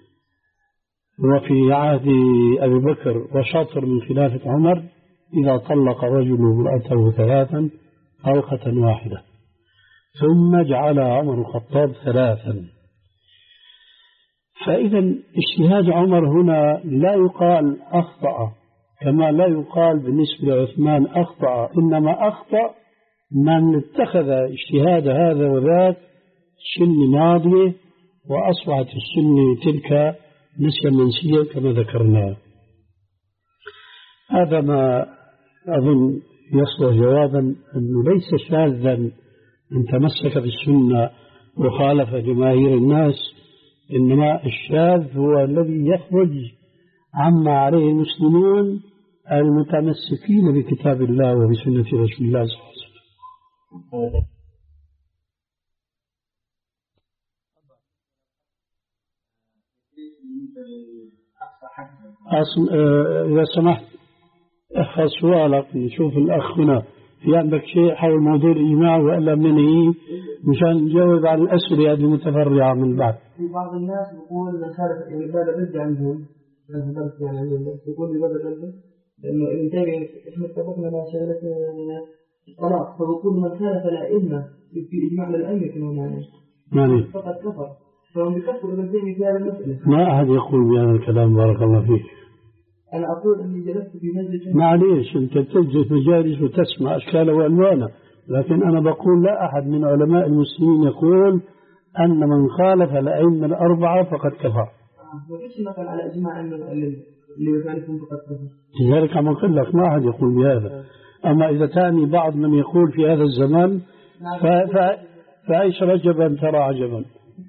[SPEAKER 3] وفي عهد أبي بكر وشطر من خلافة عمر إذا طلق رجل امرأته ثلاثا طلقة واحدة ثم جعل عمر الخطاب ثلاثا. فإذا اجتهاد عمر هنا لا يقال أخطأ كما لا يقال بالنسبة لعثمان أخطأ، إنما أخطأ من اتخذ اجتهاد هذا وذاك سن ماضية وأصبحت السنة تلك نسيا منسيا كما ذكرنا. هذا ما أظن يصلح جوابا أنه ليس شاذا أن تمسك بالسنة وخالف جماهير الناس، إنما الشاذ هو الذي يخرج عما عليه المسلمون المتمسكين بكتاب الله وبسنة رسول الله صلى الله عليه وسلم. إذا سمحت احفظ سؤالك نشوف الأخ هنا في عندك شيء حول موضوع الإجماع وإلا منه مشان نجاوب على الأسئلة هذه المتفرعة من بعد.
[SPEAKER 2] في بعض الناس يقول من خالف يعني باب ضد عندهم يعني عندهم يقول باب ضد لأنه ابن تيمية إحنا اتفقنا مع شغلة الطلاق فبقول من خالف الأئمة في إجماع للأئمة كمان يعني فقد كفر فهم يكفروا ابن تيمية في هذا المسألة.
[SPEAKER 3] ما أحد يقول بهذا الكلام بارك الله فيك.
[SPEAKER 2] أنا أقول أني جلست في مجلس
[SPEAKER 3] معليش أنت تجلس مجالس وتسمع أشكال وألوانه، لكن أنا بقول لا أحد من علماء المسلمين يقول أن من خالف الأئمة الأربعة فقد كفر.
[SPEAKER 2] وإيش مثلا على إجماع اللي يخالفون فقد كفر؟
[SPEAKER 3] لذلك عم أقول لك ما أحد يقول بهذا. أما إذا تاني بعض من يقول في هذا الزمان ف... ف... فعيش رجبا ترى عجبا.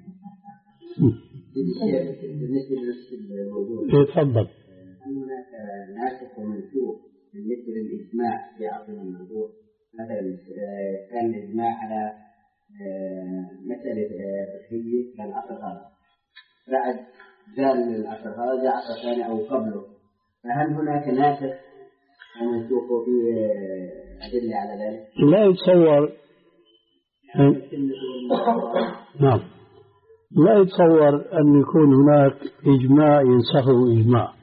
[SPEAKER 3] تفضل.
[SPEAKER 4] هناك ناسخ ومنسوخ بالنسبة للإجماع في عصر الموضوع، مثلا كان الإجماع على مسألة فقهية كان عصر هذا بعد زال من العصر هذا عصر ثاني أو قبله، فهل هناك ناسخ ومنسوخ وفي أدلة على ذلك؟
[SPEAKER 3] لا يتصور نعم لا يتصور أن يكون هناك إجماع ينسخه إجماع،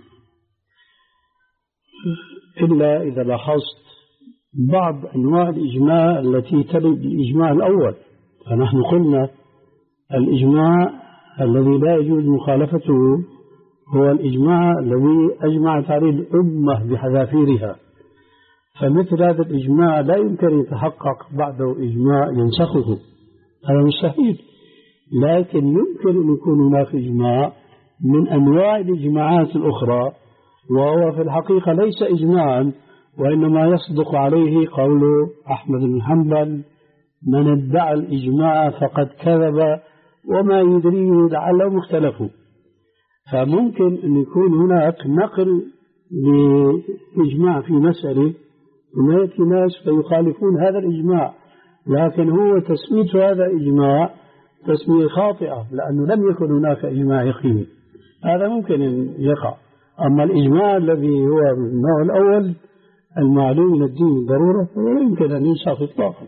[SPEAKER 3] إلا إذا لاحظت بعض أنواع الإجماع التي تلي الإجماع الأول. فنحن قلنا الإجماع الذي لا يجوز مخالفته هو الإجماع الذي أجمعت عليه الأمة بحذافيرها، فمثل هذا الإجماع لا يمكن يتحقق بعده إجماع ينسخه، هذا مستحيل. لكن يمكن أن يكون هناك إجماع من أنواع الإجماعات الأخرى وهو في الحقيقة ليس إجماعا وإنما يصدق عليه قول أحمد بن حنبل من ادعى الإجماع فقد كذب وما يدريه لعله مختلف. فممكن أن يكون هناك نقل لإجماع في مسألة وما يأتي ناس فيخالفون هذا الإجماع، لكن هو تسمية هذا إجماع تسمية خاطئة لأنه لم يكن هناك إجماع يقيني، هذا ممكن أن يقع. أما الإجماع الذي هو من النوع الأول المعلوم من الدين ضرورة فلا يمكن أن ينسخ إطلاقا.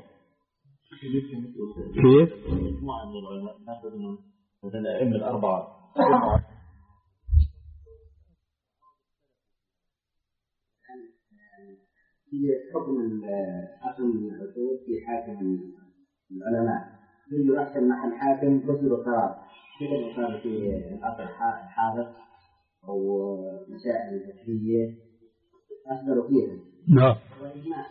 [SPEAKER 3] كيف؟
[SPEAKER 1] مثل الأئمة الأربعة
[SPEAKER 4] في حكم حكم العقود في حاكم العلماء يجب أحسن مع الحاكم تصدر قرار كيف صار في العصر الحاضر أو مسائل فقهية أصدروا فيها.
[SPEAKER 3] نعم.
[SPEAKER 4] وإجماع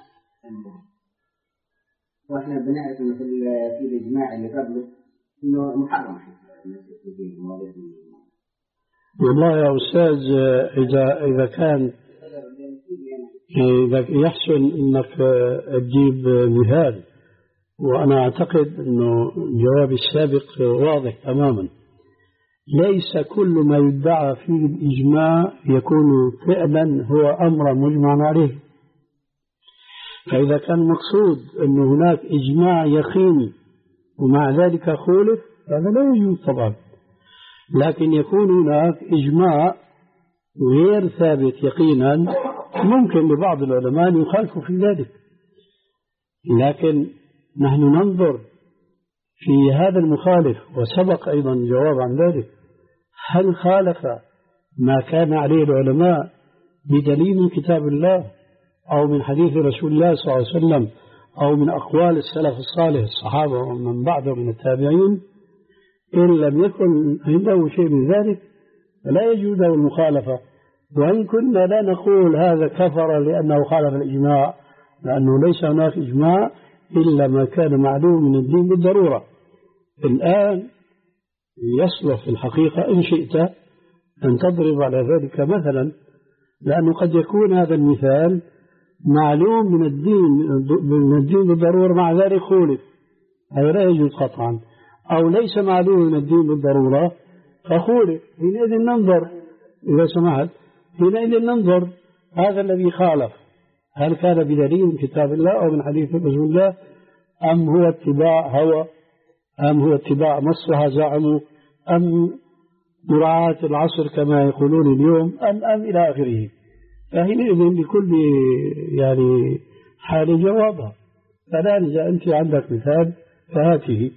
[SPEAKER 4] وإحنا بنعرف إنه في الإجماع اللي قبله إنه محرم
[SPEAKER 3] والله يا أستاذ إذا إذا كان إذا يحسن إنك تجيب مثال، وأنا أعتقد إنه جوابي السابق واضح تماما. ليس كل ما يدعى فيه الإجماع يكون فعلا هو أمر مجمع عليه. فإذا كان مقصود أن هناك إجماع يقيني ومع ذلك خولف هذا لا يجوز طبعا، لكن يكون هناك إجماع غير ثابت يقينا ممكن لبعض العلماء يخالفوا في ذلك، لكن نحن ننظر في هذا المخالف، وسبق أيضا الجواب عن ذلك، هل خالف ما كان عليه العلماء بدليل من كتاب الله أو من حديث رسول الله صلى الله عليه وسلم أو من أقوال السلف الصالح الصحابة ومن بعدهم من التابعين؟ إن لم يكن عنده شيء من ذلك فلا يجوز له المخالفة. وإن كنا لا نقول هذا كفر لأنه خالف الإجماع، لأنه ليس هناك إجماع إلا ما كان معلوم من الدين بالضرورة. الآن يصلح في الحقيقة إن شئت أن تضرب على ذلك مثلا، لأنه قد يكون هذا المثال معلوم من الدين من الدين بالضرورة، مع ذلك خولف، هذا لا يجوز قطعا. أو ليس معلوم من الدين بالضرورة فخولف، حينئذ ننظر إذا سمحت حينئذ ننظر هذا الذي خالف هل كان بدليل من كتاب الله أو من حديث رسول الله، أم هو اتباع هوى، أم هو اتباع مصلحة زعموا، أم مراعاة العصر كما يقولون اليوم، أم أم إلى آخره. فحينئذ لكل يعني حال جوابها. فالآن إذا أنت عندك مثال فهاته.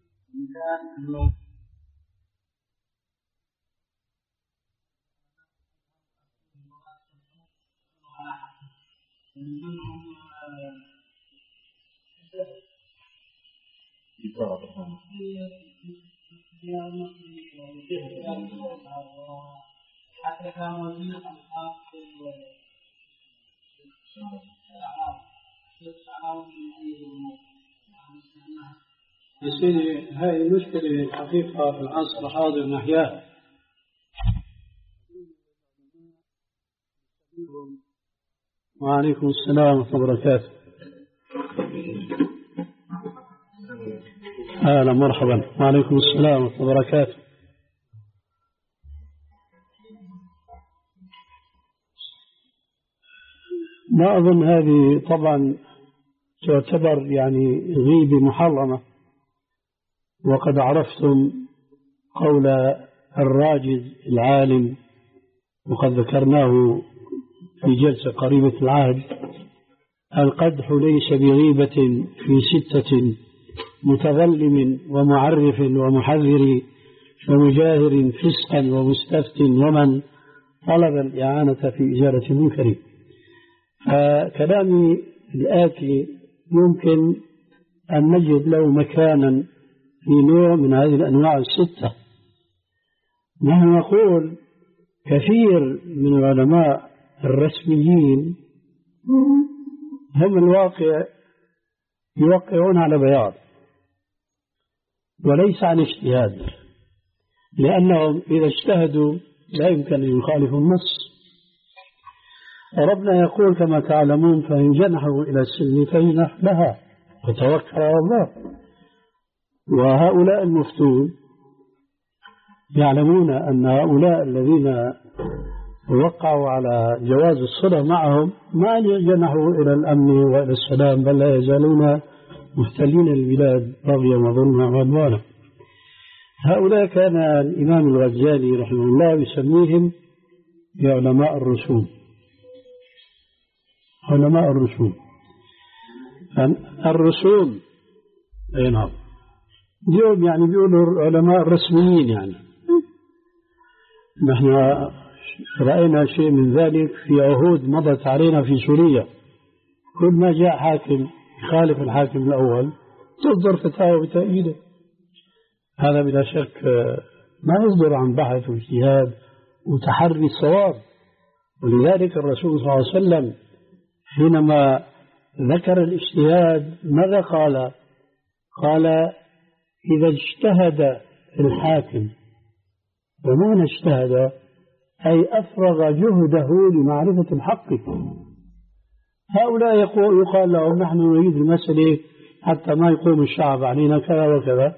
[SPEAKER 3] يا سيدي هذه المشكلة الحقيقة في العصر الحاضر نحياها. وعليكم السلام ورحمة الله وبركاته. أهلا مرحبا. وعليكم السلام ورحمة الله وبركاته. ما أظن هذه طبعا تعتبر يعني غيبة محرمة، وقد عرفتم قول الراجز العالم وقد ذكرناه في جلسة قريبة العهد: القدح ليس بغيبة في ستة متظلم ومعرف ومحذر ومجاهر فسقا ومستفت ومن طلب الإعانة في إزالة المنكر. فكلامي الآتي يمكن أن نجد له مكانا في نوع من هذه الأنواع الستة. نحن نقول كثير من العلماء الرسميين هم الواقع يوقعون على بياض وليس عن اجتهاد، لأنهم إذا اجتهدوا لا يمكن أن يخالفوا النص. ربنا يقول كما تعلمون: فإن جنحوا إلى السلم فاجنح لها وتوكل على الله. وهؤلاء المفتون يعلمون أن هؤلاء الذين وقعوا على جواز الصلة معهم ما جنحوا إلى الأمن وإلى السلام، بل لا يزالون محتلين البلاد بغيا وظلما وعدوانا. هؤلاء كان الإمام الغزالي رحمه الله يسميهم بعلماء الرسوم. علماء الرسوم الرسوم أي نعم. اليوم يعني بيقولوا علماء الرسميين. يعني نحن رأينا شيء من ذلك في عهود مضت علينا في سوريا. كل ما جاء حاكم يخالف الحاكم الأول تصدر فتاوى بتأييده. هذا بلا شك ما يصدر عن بحث واجتهاد وتحري الصواب. ولذلك الرسول صلى الله عليه وسلم حينما ذكر الاجتهاد ماذا قال؟ قال: إذا اجتهد الحاكم. ومعنى اجتهد أي أفرغ جهده لمعرفة الحق. هؤلاء يقول يقال لهم: نحن نريد المسألة حتى ما يقوم الشعب علينا كذا وكذا.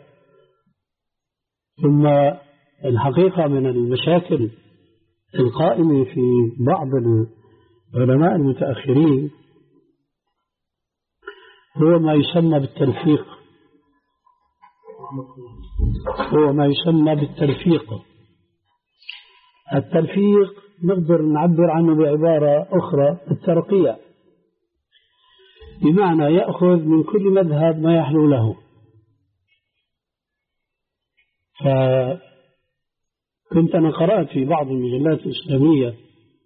[SPEAKER 3] ثم الحقيقة من المشاكل القائمة في بعض العلماء المتأخرين هو ما يسمى بالتلفيق هو ما يسمى بالتلفيق التلفيق نقدر نعبر عنه بعبارة أخرى الترقية، بمعنى يأخذ من كل مذهب ما يحلو له. فكنت أنا قرأت في بعض المجلات الإسلامية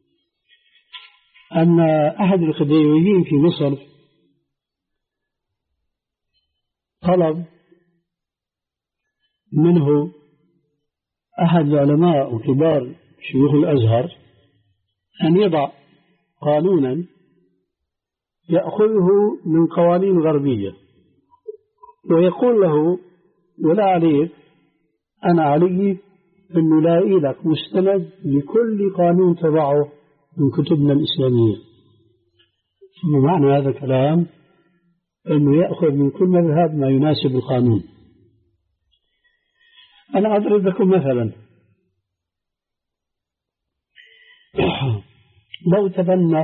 [SPEAKER 3] أن أحد الخديويين في مصر طلب منه أحد العلماء وكبار شيوخ الأزهر أن يضع قانونا يأخذه من قوانين غربية ويقول له ولا عليك، أنا علي أنه لاقي لك مستند لكل قانون تضعه من كتبنا الإسلامية. ومعنى هذا الكلام أنه يأخذ من كل مذهب ما يناسب القانون. أنا أضرب لكم مثلا، لو تبنى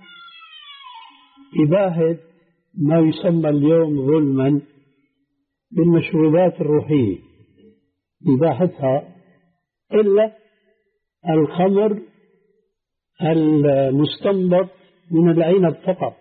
[SPEAKER 3] إباحة ما يسمى اليوم ظلما بالمشروبات الروحية، إباحتها إلا الخمر المستنبط من العنب فقط،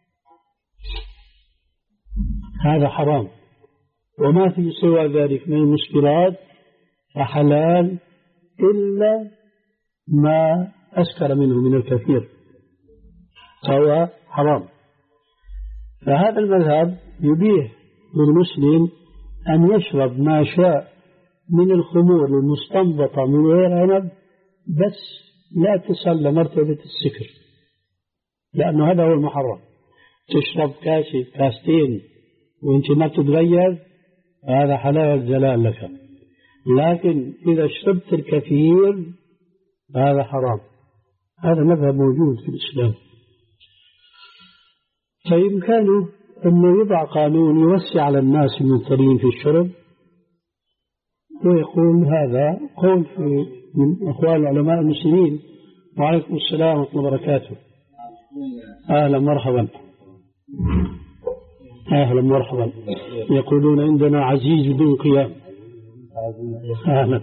[SPEAKER 3] هذا حرام، وما في سوى ذلك من المسكرات فحلال إلا ما أسكر منه من الكثير فهو حرام. فهذا المذهب يبيح للمسلم أن يشرب ما شاء من الخمور المستنبطة من غير عنب، بس لا تصل لمرتبة السكر، لأنه هذا هو المحرم. تشرب كاسة كاستين وانت ما تتغير هذا حلال جلال لك، لكن إذا شربت الكثير هذا حرام. هذا مذهب موجود في الإسلام. فإمكانه أنه يضع قانون يوسع على الناس المبتلين في الشرب، ويقول هذا قول في من أخوان العلماء المسلمين. وعليكم السلام ورحمة الله وبركاته. أهلا مرحبا. أهلا مرحبا. يقولون عندنا عزيز دون قيام. أهلا.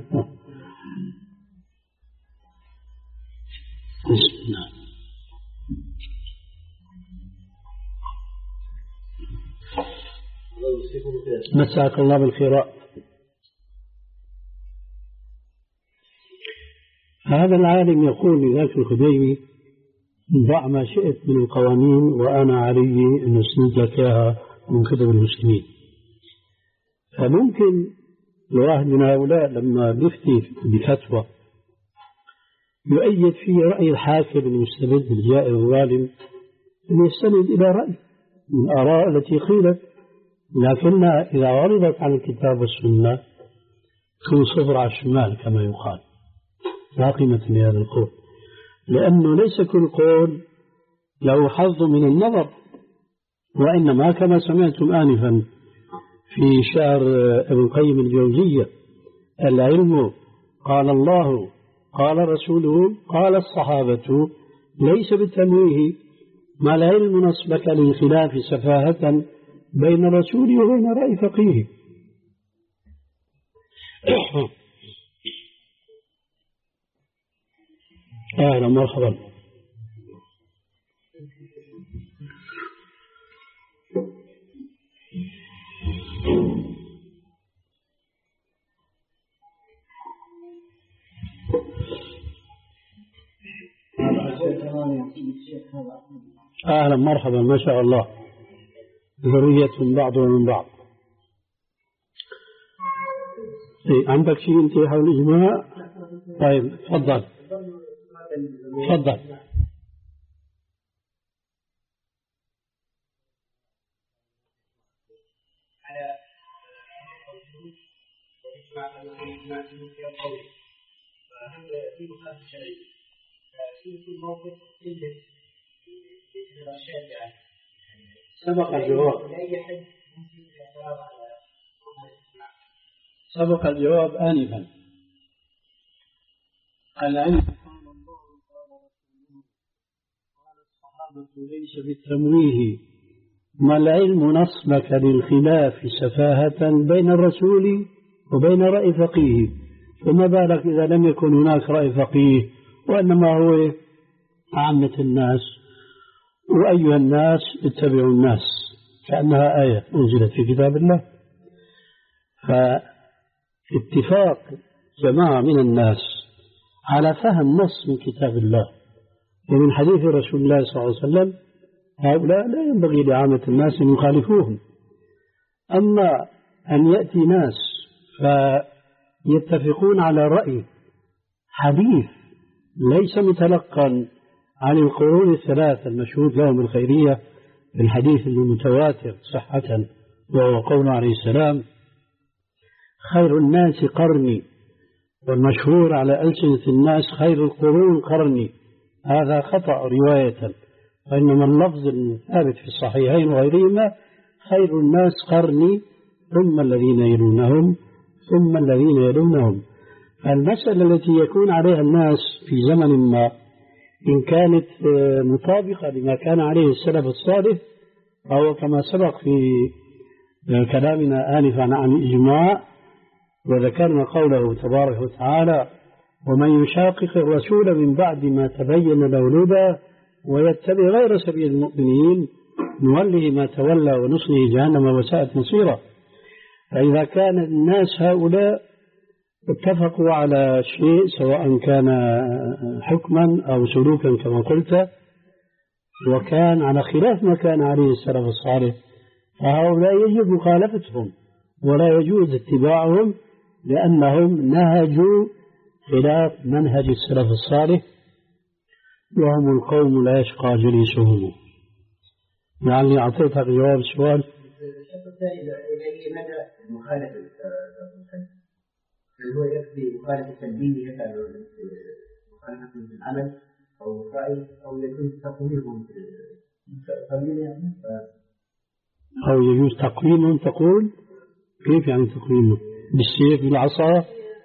[SPEAKER 3] بسم الله. مساك الله بالخيرات. هذا العالم يقول لذاك الخديوي ضع ما شئت من القوانين وأنا علي أن أسند لك إياها من كتب المسلمين. فممكن الواحد من هؤلاء لما يفتي بفتوى يؤيد فيه رأي الحاكم المستبد الجائر الظالم أن يستند إلى رأي من الآراء التي قيلت، لكنها إذا عرضت عن الكتاب والسنة تكون صفر على الشمال كما يقال، لا قيمة لهذا القول، لأنه ليس كل قول له حظ من النظر، وإنما كما سمعتم آنفا في شعر ابن القيم الجوزية: العلم قال الله قال رسوله قال الصحابة ليس بالتنويه، ما العلم نصبك للخلاف سفاهة بين الرسول وبين رأي فقيه. أهلا مرحبا. أهلا مرحبا. ما شاء الله، ذرية بعضها من بعض. إيه عندك شيء أنت حول الإجماع؟ طيب تفضل تفضل. سبق الجواب سبق الجواب آنفا. العلم قال الله قال رسوله قال الصحابة ليس بالتمويه، ما العلم نصبك للخلاف سفاهة بين الرسول وبين رأي فقيه، فما بالك إذا لم يكن هناك رأي فقيه وإنما هو عامة الناس، وأيها الناس اتبعوا الناس، كأنها آية أنزلت في كتاب الله. فاتفاق جماعة من الناس على فهم نص من كتاب الله ومن حديث رسول الله صلى الله عليه وسلم، هؤلاء لا ينبغي لعامة الناس أن يخالفوهم. أما أن يأتي ناس فيتفقون على رأي حديث ليس متلقا عن القرون الثلاثة المشهود لهم بالخيرية، الحديث المتواتر صحة وهو قول عليه السلام: خير الناس قرني، والمشهور على ألسنة الناس خير القرون قرني، هذا خطأ رواية، وإنما اللفظ الثابت في الصحيحين وغيرهما خير الناس قرني ثم الذين يلونهم ثم الذين يلونهم. المسألة التي يكون عليها الناس في زمن ما إن كانت مطابقة لما كان عليه السلف الصالح، أو كما سبق في كلامنا آنفا عن الإجماع وذكرنا قوله تبارك وتعالى: ومن يشاقق الرسول من بعد ما تبين له الهدى ويتبع غير سبيل المؤمنين نوله ما تولى ونصله جهنم وساءت مصيرا. فإذا كان الناس هؤلاء اتفقوا على شيء سواء كان حكما أو سلوكا كما قلت، وكان على خلاف ما كان عليه السلف الصالح، فهؤلاء يجب مخالفتهم ولا يجوز اتباعهم، لأنهم نهجوا خلاف منهج السلف الصالح، وهم القوم لا يشقى جليسهم. يعني أعطيتها جواب السؤال.
[SPEAKER 4] الشق الثاني إلى مدى مخالفة هل هو يكفي مخالفة تنبيه مخالفة في العمل أو الرأي، أو يجوز تقويمهم
[SPEAKER 3] أو يجوز تقويمهم؟ تقول كيف يعني تقويمهم؟ بالسيف بالعصا؟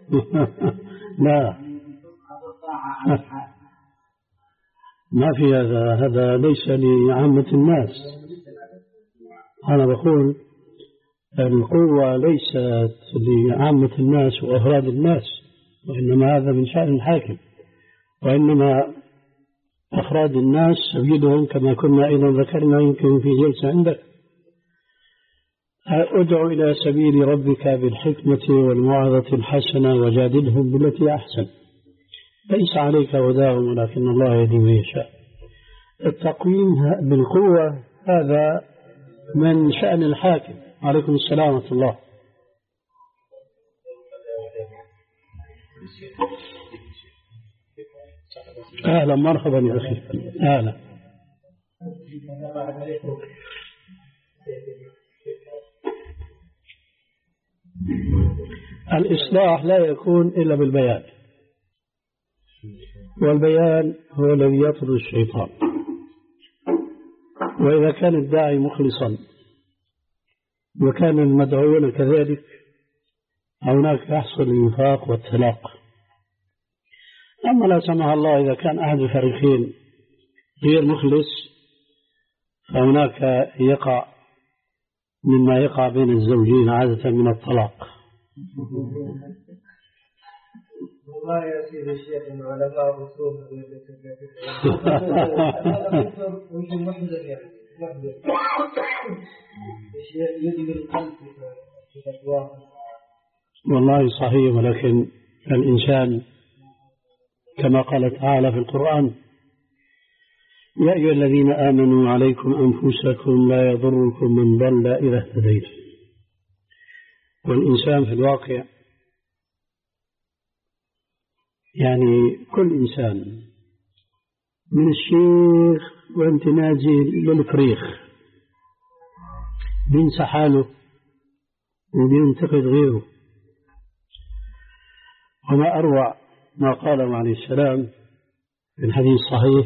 [SPEAKER 3] لا ما في هذا، هذا ليس لعامة الناس. أنا بقول القوة ليست لعامة الناس وأفراد الناس، وإنما هذا من شأن الحاكم، وإنما أفراد الناس سبيلهم كما كنا أيضا ذكرنا يمكن في جلسة عندك: ادع إلى سبيل ربك بالحكمة والموعظة الحسنة وجادلهم بالتي أحسن، ليس عليك هداهم ولكن الله يهدي من يشاء. التقويم بالقوة هذا من شأن الحاكم. عليكم السلام ورحمة الله. أهلا مرحبا يا أخي. أهلا. الإصلاح لا يكون إلا بالبيان، والبيان هو الذي يطرد الشيطان. وإذا كان الداعي مخلصا وكان المدعوون كذلك هناك يحصل الوفاق والتلاق. أما لا سمح الله إذا كان أحد الفريقين غير مخلص فهناك يقع مما يقع بين الزوجين عادة من الطلاق.
[SPEAKER 2] والله يا سيدي الشيخ إنه علماء الرسول وش المحدث يعني محدث الشيخ يجب القلب في فتواه.
[SPEAKER 3] والله صحيح، ولكن الإنسان كما قال تعالى في القرآن: يا أيها الذين آمنوا عليكم أنفسكم لا يضركم من ضل إذا اهتديتم. والإنسان في الواقع يعني كل إنسان من الشيخ وانت نازل للفريخ بينسى حاله وبينتقد غيره. وما أروع ما قاله عليه السلام في الحديث الصحيح: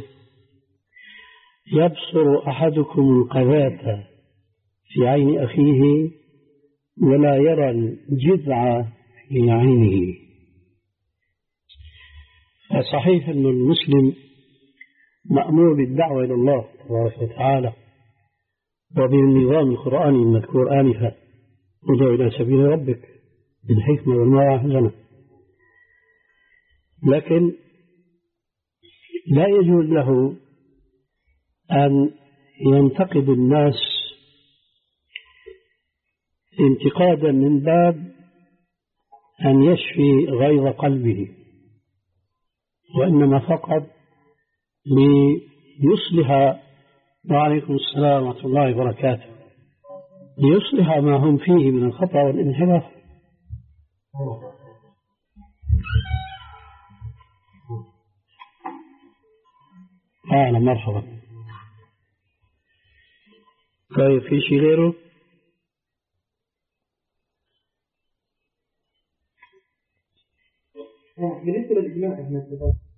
[SPEAKER 3] يبصر أحدكم القذاة في عين أخيه ولا يرى الجذع في عينه. فصحيح أن المسلم مأمور بالدعوة إلى الله تبارك وتعالى وبالنظام القرآني المذكور آنفا: ادع إلى سبيل ربك بالحكمة والموعظة الحسنة. لكن لا يجوز له أن ينتقد الناس انتقادا من باب أن يشفي غيظ قلبه، وإنما فقط ليصلح، وعليكم السلام ورحمة الله وبركاته، ليصلح ما هم فيه من الخطأ والانحراف. أهلا مرحبا. طيب في شيء غيره؟
[SPEAKER 2] بالنسبة للإجماع احنا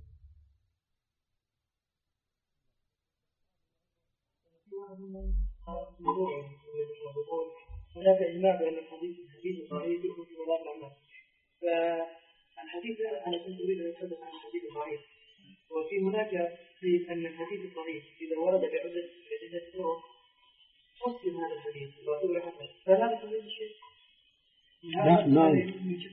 [SPEAKER 2] هناك إجماع بأن الحديث الحديث الضعيف يكون في ولاء الأعمال. فالحديث أنا كنت أريد أن أتحدث عن الحديث الضعيف، وفي هناك في أن الحديث الضعيف إذا ورد بعدة بعدة طرق تصل هذا الحديث وأعتبره حسن، فهذا الحديث الشيء
[SPEAKER 3] لا نعم.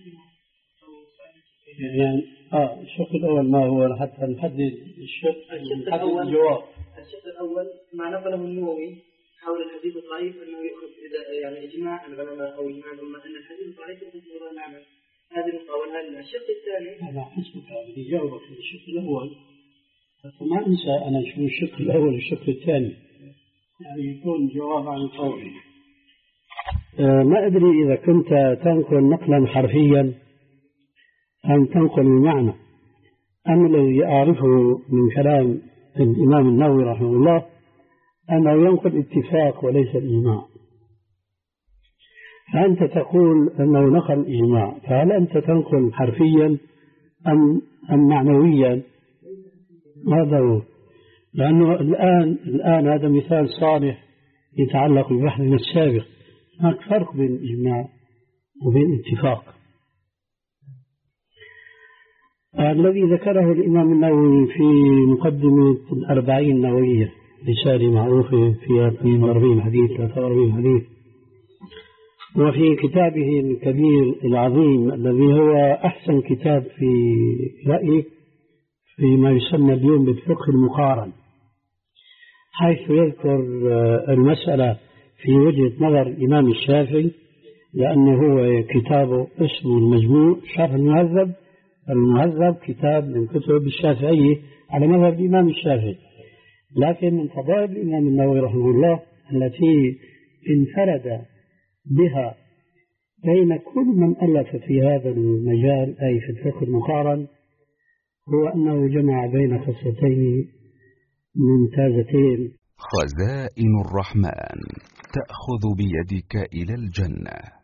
[SPEAKER 3] يعني آه الشق الأول ما هو حتى نحدد الشق
[SPEAKER 2] الأول
[SPEAKER 3] الجواب.
[SPEAKER 2] الشق الأول ما نقله النووي حول الحديث الضعيف أنه يأخذ إذا يعني إجماع العلماء أو إجماع الأمة أن الحديث الضعيف يكون في وراء الأعمال. هذه النقطة. والآن الشق الثاني
[SPEAKER 3] أنا حسبك الإجابة في الشق الأول، فما أنسى أنا شو الشق الأول والشق الثاني، يعني يكون جواب عن قولي. آه ما أدري إذا كنت تنقل نقلا حرفيا أم تنقل المعنى. أما الذي أعرفه من كلام الإمام النووي رحمه الله أنه ينقل اتفاق وليس الإجماع. فأنت تقول أنه نقل الإجماع، فهل أنت تنقل حرفيا أم أم معنويا؟ هذا هو. لأنه الآن الآن هذا مثال صالح يتعلق ببحثنا السابق. هناك فرق بين الإجماع وبين الاتفاق. الذي ذكره الإمام النووي في مقدمة الأربعين النووية، رسالة معروفة فيها اثنين وأربعين حديث ثلاثة وأربعين حديث، وفي كتابه الكبير العظيم الذي هو أحسن كتاب في رأيي فيما يسمى اليوم بالفقه المقارن، حيث يذكر المسألة في وجهة نظر الإمام الشافعي، لأنه هو كتابه اسمه المجموع شرح المهذب. المهذب كتاب من كتب الشافعية على مذهب الإمام الشافعي، لكن من فضائل الإمام النووي رحمه الله التي انفرد بها بين كل من ألف في هذا المجال أي في الفقه المقارن هو أنه جمع بين خصلتين ممتازتين.
[SPEAKER 5] خزائن الرحمن تأخذ بيدك إلى الجنة.